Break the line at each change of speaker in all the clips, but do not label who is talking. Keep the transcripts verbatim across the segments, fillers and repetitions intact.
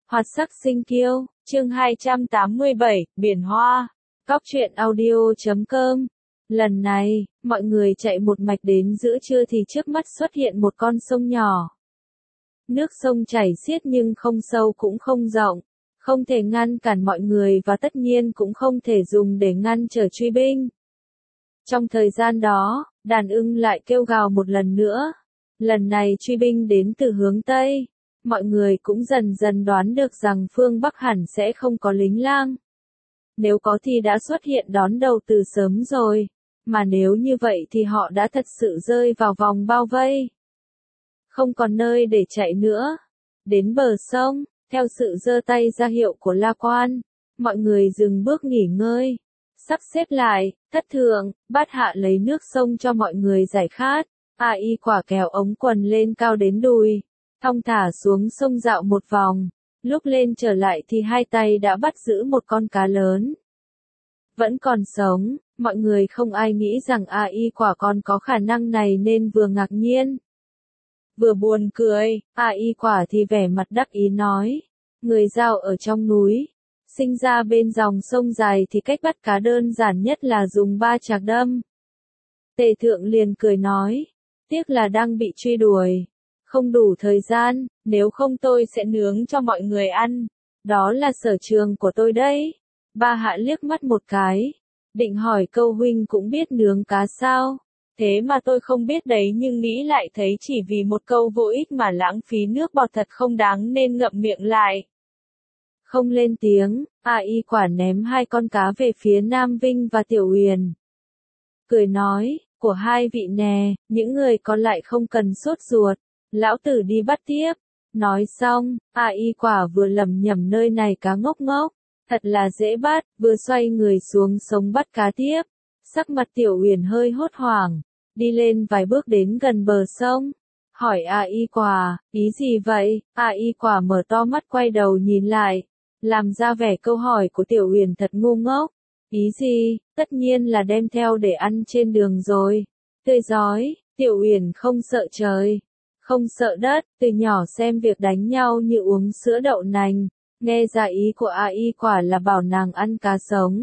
Hoạt sắc sinh kiêu, chương hai trăm tám mươi bảy, Biển Hoa, Cóc truyện audio chấm com. Lần này, mọi người chạy một mạch đến giữa trưa thì trước mắt xuất hiện một con sông nhỏ. Nước sông chảy xiết nhưng không sâu cũng không rộng, không thể ngăn cản mọi người và tất nhiên cũng không thể dùng để ngăn trở truy binh. Trong thời gian đó, đàn ưng lại kêu gào một lần nữa. Lần này truy binh đến từ hướng Tây. Mọi người cũng dần dần đoán được rằng phương Bắc hẳn sẽ không có lính lang. Nếu có thì đã xuất hiện đón đầu từ sớm rồi, mà nếu như vậy thì họ đã thật sự rơi vào vòng bao vây. Không còn nơi để chạy nữa. Đến bờ sông, theo sự giơ tay ra hiệu của La Quan, mọi người dừng bước nghỉ ngơi, sắp xếp lại, thất thượng, bát hạ lấy nước sông cho mọi người giải khát. A Y quả kéo ống quần lên cao đến đùi, thong thả xuống sông dạo một vòng, lúc lên trở lại thì hai tay đã bắt giữ một con cá lớn. Vẫn còn sống, mọi người không ai nghĩ rằng A Y quả còn có khả năng này nên vừa ngạc nhiên, vừa buồn cười. A Y quả thì vẻ mặt đắc ý nói, người Dao ở trong núi, sinh ra bên dòng sông dài thì cách bắt cá đơn giản nhất là dùng ba chạc đâm. Tề thượng liền cười nói, tiếc là đang bị truy đuổi, không đủ thời gian, nếu không tôi sẽ nướng cho mọi người ăn, đó là sở trường của tôi đấy. Ba hạ liếc mắt một cái, định hỏi câu huynh cũng biết nướng cá sao, thế mà tôi không biết đấy, nhưng nghĩ lại thấy chỉ vì một câu vô ích mà lãng phí nước bọt thật không đáng nên ngậm miệng lại. Không lên tiếng, A Y quả ném hai con cá về phía Nam Vinh và Tiểu Uyển. Cười nói, của hai vị nè, những người còn lại không cần sốt ruột, lão tử đi bắt tiếp. Nói xong, A Y quả vừa lẩm nhẩm nơi này cá ngốc ngốc, thật là dễ bắt, vừa xoay người xuống sống bắt cá tiếp. Sắc mặt Tiểu Uyển hơi hốt hoảng, đi lên vài bước đến gần bờ sông, hỏi A Y quả, ý gì vậy? A Y quả mở to mắt quay đầu nhìn lại, làm ra vẻ câu hỏi của Tiểu Uyển thật ngu ngốc. Ý gì? Tất nhiên là đem theo để ăn trên đường rồi. Tươi rói, Tiểu Uyển không sợ trời, không sợ đất, từ nhỏ xem việc đánh nhau như uống sữa đậu nành, nghe ra ý của A Y quả là bảo nàng ăn cá sống.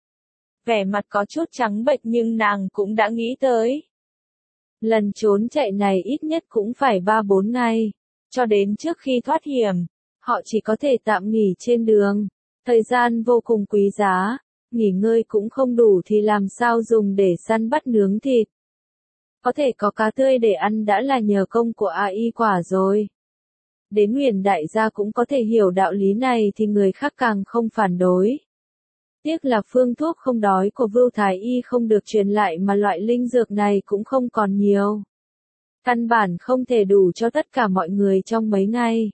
Vẻ mặt có chút trắng bệch nhưng nàng cũng đã nghĩ tới. Lần trốn chạy này ít nhất cũng phải ba bốn ngày, cho đến trước khi thoát hiểm, họ chỉ có thể tạm nghỉ trên đường, thời gian vô cùng quý giá. Nghỉ ngơi cũng không đủ thì làm sao dùng để săn bắt nướng thịt. Có thể có cá tươi để ăn đã là nhờ công của A Y quả rồi. Đến Huyền đại gia cũng có thể hiểu đạo lý này thì người khác càng không phản đối. Tiếc là phương thuốc không đói của Vưu Thái Y không được truyền lại mà loại linh dược này cũng không còn nhiều. Căn bản không thể đủ cho tất cả mọi người trong mấy ngày.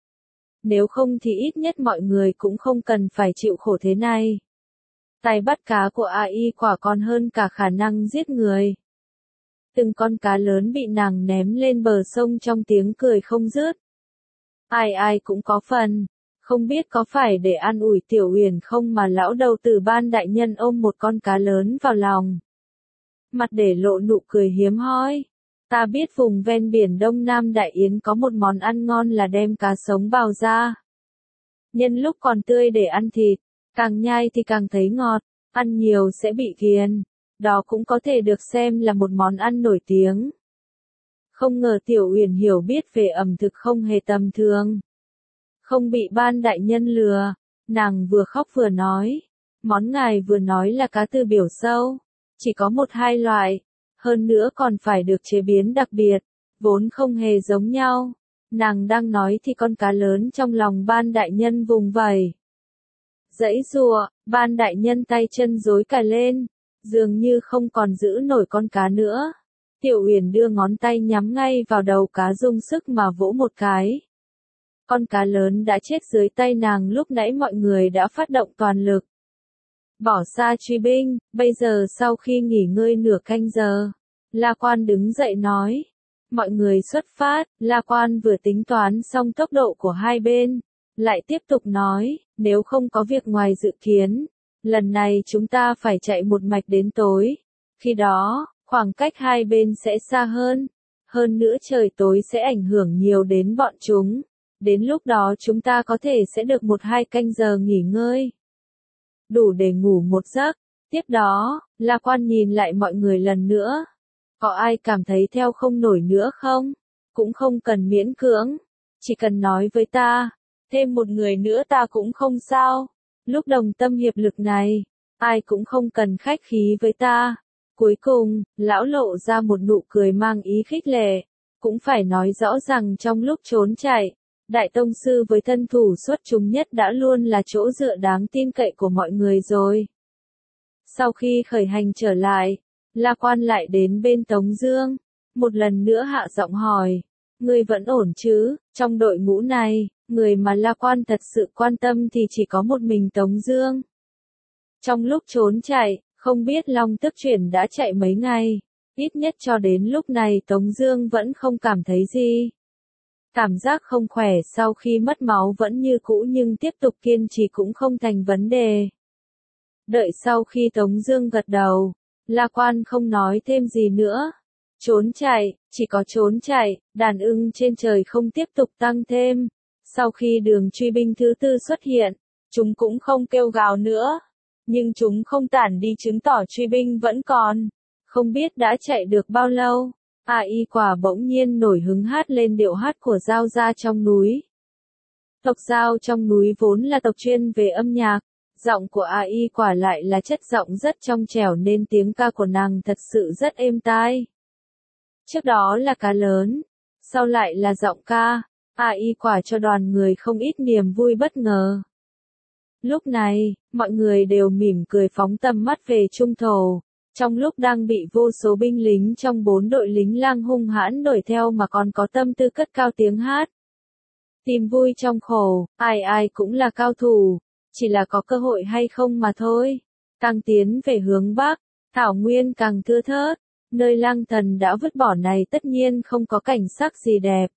Nếu không thì ít nhất mọi người cũng không cần phải chịu khổ thế này. Tài bắt cá của A Y quả còn hơn cả khả năng giết người. Từng con cá lớn bị nàng ném lên bờ sông trong tiếng cười không dứt. Ai ai cũng có phần, không biết có phải để an ủi Tiểu Uyển không mà lão đầu tử Ban đại nhân ôm một con cá lớn vào lòng. Mặt để lộ nụ cười hiếm hoi. Ta biết vùng ven biển Đông Nam Đại Yến có một món ăn ngon là đem cá sống bào ra. Nhân lúc còn tươi để ăn thịt. Càng nhai thì càng thấy ngọt, ăn nhiều sẽ bị ghiền, đó cũng có thể được xem là một món ăn nổi tiếng. Không ngờ Tiểu Uyển hiểu biết về ẩm thực không hề tầm thường. Không bị Ban đại nhân lừa, nàng vừa khóc vừa nói, món ngài vừa nói là cá tư biểu sâu, chỉ có một hai loại, hơn nữa còn phải được chế biến đặc biệt, vốn không hề giống nhau. Nàng đang nói thì con cá lớn trong lòng Ban đại nhân vùng vẫy. Dãy rùa, Ban đại nhân tay chân rối cả lên, dường như không còn giữ nổi con cá nữa. Tiểu Uyển đưa ngón tay nhắm ngay vào đầu cá dùng sức mà vỗ một cái. Con cá lớn đã chết dưới tay nàng lúc nãy mọi người đã phát động toàn lực. Bỏ xa truy binh, bây giờ sau khi nghỉ ngơi nửa canh giờ, La Quan đứng dậy nói. Mọi người xuất phát, La Quan vừa tính toán xong tốc độ của hai bên. Lại tiếp tục nói, nếu không có việc ngoài dự kiến, lần này chúng ta phải chạy một mạch đến tối. Khi đó, khoảng cách hai bên sẽ xa hơn. Hơn nữa trời tối sẽ ảnh hưởng nhiều đến bọn chúng. Đến lúc đó chúng ta có thể sẽ được một hai canh giờ nghỉ ngơi. Đủ để ngủ một giấc. Tiếp đó, La Quan nhìn lại mọi người lần nữa. Có ai cảm thấy theo không nổi nữa không? Cũng không cần miễn cưỡng. Chỉ cần nói với ta. Thêm một người nữa ta cũng không sao. Lúc đồng tâm hiệp lực này, ai cũng không cần khách khí với ta. Cuối cùng, lão lộ ra một nụ cười mang ý khích lệ. Cũng phải nói rõ rằng trong lúc trốn chạy, Đại Tông Sư với thân thủ xuất chúng nhất đã luôn là chỗ dựa đáng tin cậy của mọi người rồi. Sau khi khởi hành trở lại, La Quan lại đến bên Tống Dương. Một lần nữa hạ giọng hỏi. Ngươi vẫn ổn chứ? Trong đội ngũ này, người mà La Quan thật sự quan tâm thì chỉ có một mình Tống Dương. Trong lúc trốn chạy, không biết Long Tức Chuyển đã chạy mấy ngày. Ít nhất cho đến lúc này Tống Dương vẫn không cảm thấy gì. Cảm giác không khỏe sau khi mất máu vẫn như cũ nhưng tiếp tục kiên trì cũng không thành vấn đề. Đợi sau khi Tống Dương gật đầu, La Quan không nói thêm gì nữa. Trốn chạy, chỉ có trốn chạy, đàn ưng trên trời không tiếp tục tăng thêm. Sau khi đường truy binh thứ tư xuất hiện, chúng cũng không kêu gào nữa. Nhưng chúng không tản đi chứng tỏ truy binh vẫn còn. Không biết đã chạy được bao lâu, A Y Quả bỗng nhiên nổi hứng hát lên điệu hát của Dao gia trong núi. Tộc Dao trong núi vốn là tộc chuyên về âm nhạc, giọng của A Y Quả lại là chất giọng rất trong trẻo nên tiếng ca của nàng thật sự rất êm tai. Trước đó là cá lớn, sau lại là giọng ca, A Y Quả cho đoàn người không ít niềm vui bất ngờ. Lúc này, mọi người đều mỉm cười phóng tầm mắt về trung thổ. Trong lúc đang bị vô số binh lính trong bốn đội lính lang hung hãn đuổi theo mà còn có tâm tư cất cao tiếng hát. Tìm vui trong khổ, ai ai cũng là cao thủ, chỉ là có cơ hội hay không mà thôi. Càng tiến về hướng Bắc, thảo nguyên càng thưa thớt, nơi lang thần đã vứt bỏ này tất nhiên không có cảnh sắc gì đẹp.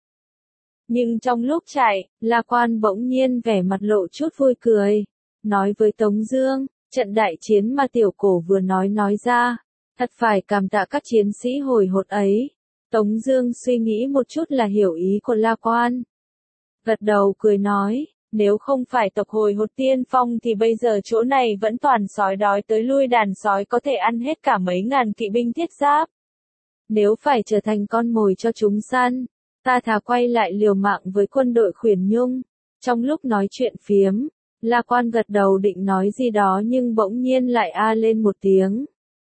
Nhưng trong lúc chạy, La Quan bỗng nhiên vẻ mặt lộ chút vui cười, nói với Tống Dương. Trận đại chiến mà tiểu cổ vừa nói nói ra, thật phải cảm tạ các chiến sĩ hồi hột ấy. Tống Dương suy nghĩ một chút là hiểu ý của La Quan. Gật đầu cười nói, nếu không phải tộc hồi hột tiên phong thì bây giờ chỗ này vẫn toàn sói đói tới lui, đàn sói có thể ăn hết cả mấy ngàn kỵ binh thiết giáp. Nếu phải trở thành con mồi cho chúng săn, ta thà quay lại liều mạng với quân đội Khuyển Nhung. Trong lúc nói chuyện phiếm, La Quan gật đầu định nói gì đó nhưng bỗng nhiên lại a lên một tiếng.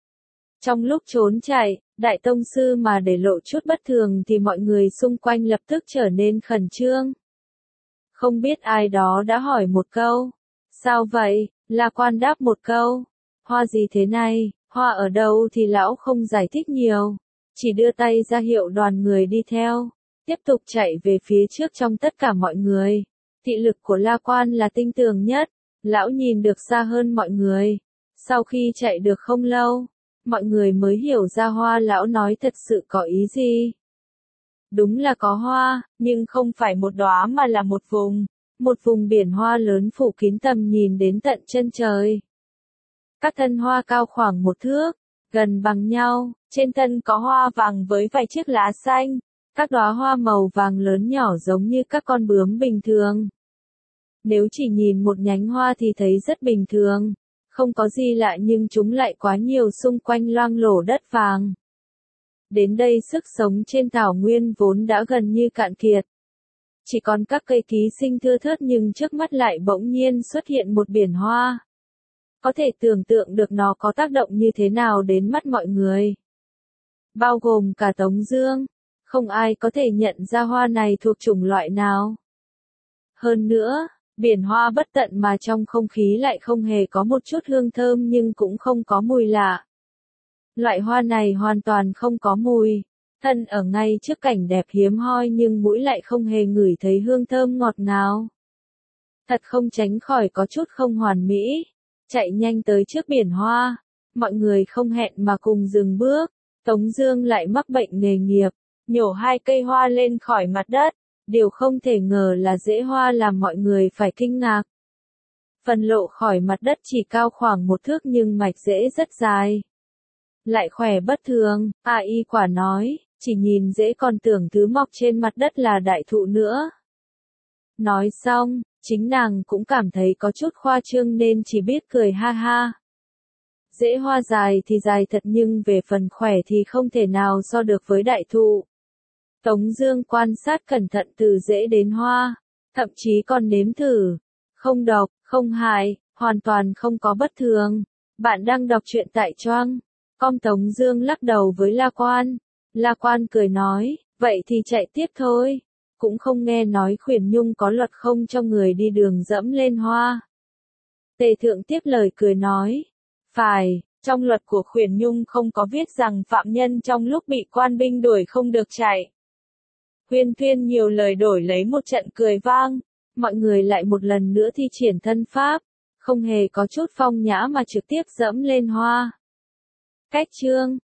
Trong lúc trốn chạy, Đại Tông Sư mà để lộ chút bất thường thì mọi người xung quanh lập tức trở nên khẩn trương. Không biết ai đó đã hỏi một câu. Sao vậy? La Quan đáp một câu. Hoa gì thế này? Hoa ở đâu thì lão không giải thích nhiều. Chỉ đưa tay ra hiệu đoàn người đi theo. Tiếp tục chạy về phía trước trong tất cả mọi người. Thị lực của La Quan là tinh tường nhất, lão nhìn được xa hơn mọi người. Sau khi chạy được không lâu, mọi người mới hiểu ra hoa lão nói thật sự có ý gì. Đúng là có hoa, nhưng không phải một đóa mà là một vùng, một vùng biển hoa lớn phủ kín tầm nhìn đến tận chân trời. Các thân hoa cao khoảng một thước, gần bằng nhau, trên thân có hoa vàng với vài chiếc lá xanh. Các đóa hoa màu vàng lớn nhỏ giống như các con bướm bình thường. Nếu chỉ nhìn một nhánh hoa thì thấy rất bình thường, không có gì lạ nhưng chúng lại quá nhiều xung quanh loang lổ đất vàng. Đến đây sức sống trên thảo nguyên vốn đã gần như cạn kiệt. Chỉ còn các cây ký sinh thưa thớt nhưng trước mắt lại bỗng nhiên xuất hiện một biển hoa. Có thể tưởng tượng được nó có tác động như thế nào đến mắt mọi người. Bao gồm cả Tống Dương. Không ai có thể nhận ra hoa này thuộc chủng loại nào. Hơn nữa, biển hoa bất tận mà trong không khí lại không hề có một chút hương thơm nhưng cũng không có mùi lạ. Loại hoa này hoàn toàn không có mùi. Thân ở ngay trước cảnh đẹp hiếm hoi nhưng mũi lại không hề ngửi thấy hương thơm ngọt ngào. Thật không tránh khỏi có chút không hoàn mỹ. Chạy nhanh tới trước biển hoa. Mọi người không hẹn mà cùng dừng bước. Tống Dương lại mắc bệnh nghề nghiệp. Nhổ hai cây hoa lên khỏi mặt đất. Điều không thể ngờ là rễ hoa làm mọi người phải kinh ngạc. Phần lộ khỏi mặt đất chỉ cao khoảng một thước nhưng mạch rễ rất dài. Lại khỏe bất thường, A Y Quả nói, chỉ nhìn rễ còn tưởng thứ mọc trên mặt đất là đại thụ nữa. Nói xong, chính nàng cũng cảm thấy có chút khoa trương nên chỉ biết cười ha ha. Rễ hoa dài thì dài thật nhưng về phần khỏe thì không thể nào so được với đại thụ. Tống Dương quan sát cẩn thận từ rễ đến hoa, thậm chí còn nếm thử. Không độc, không hại, hoàn toàn không có bất thường. Bạn đang đọc truyện tại Choang. Com Tống Dương lắc đầu với La Quan. La Quan cười nói, vậy thì chạy tiếp thôi. Cũng không nghe nói Khuyển Nhung có luật không cho người đi đường dẫm lên hoa. Tề Thượng tiếp lời cười nói, phải, trong luật của Khuyển Nhung không có viết rằng phạm nhân trong lúc bị quan binh đuổi không được chạy. Huyên Thuyên nhiều lời đổi lấy một trận cười vang, mọi người lại một lần nữa thi triển thân pháp, không hề có chút phong nhã mà trực tiếp dẫm lên hoa. Cách chương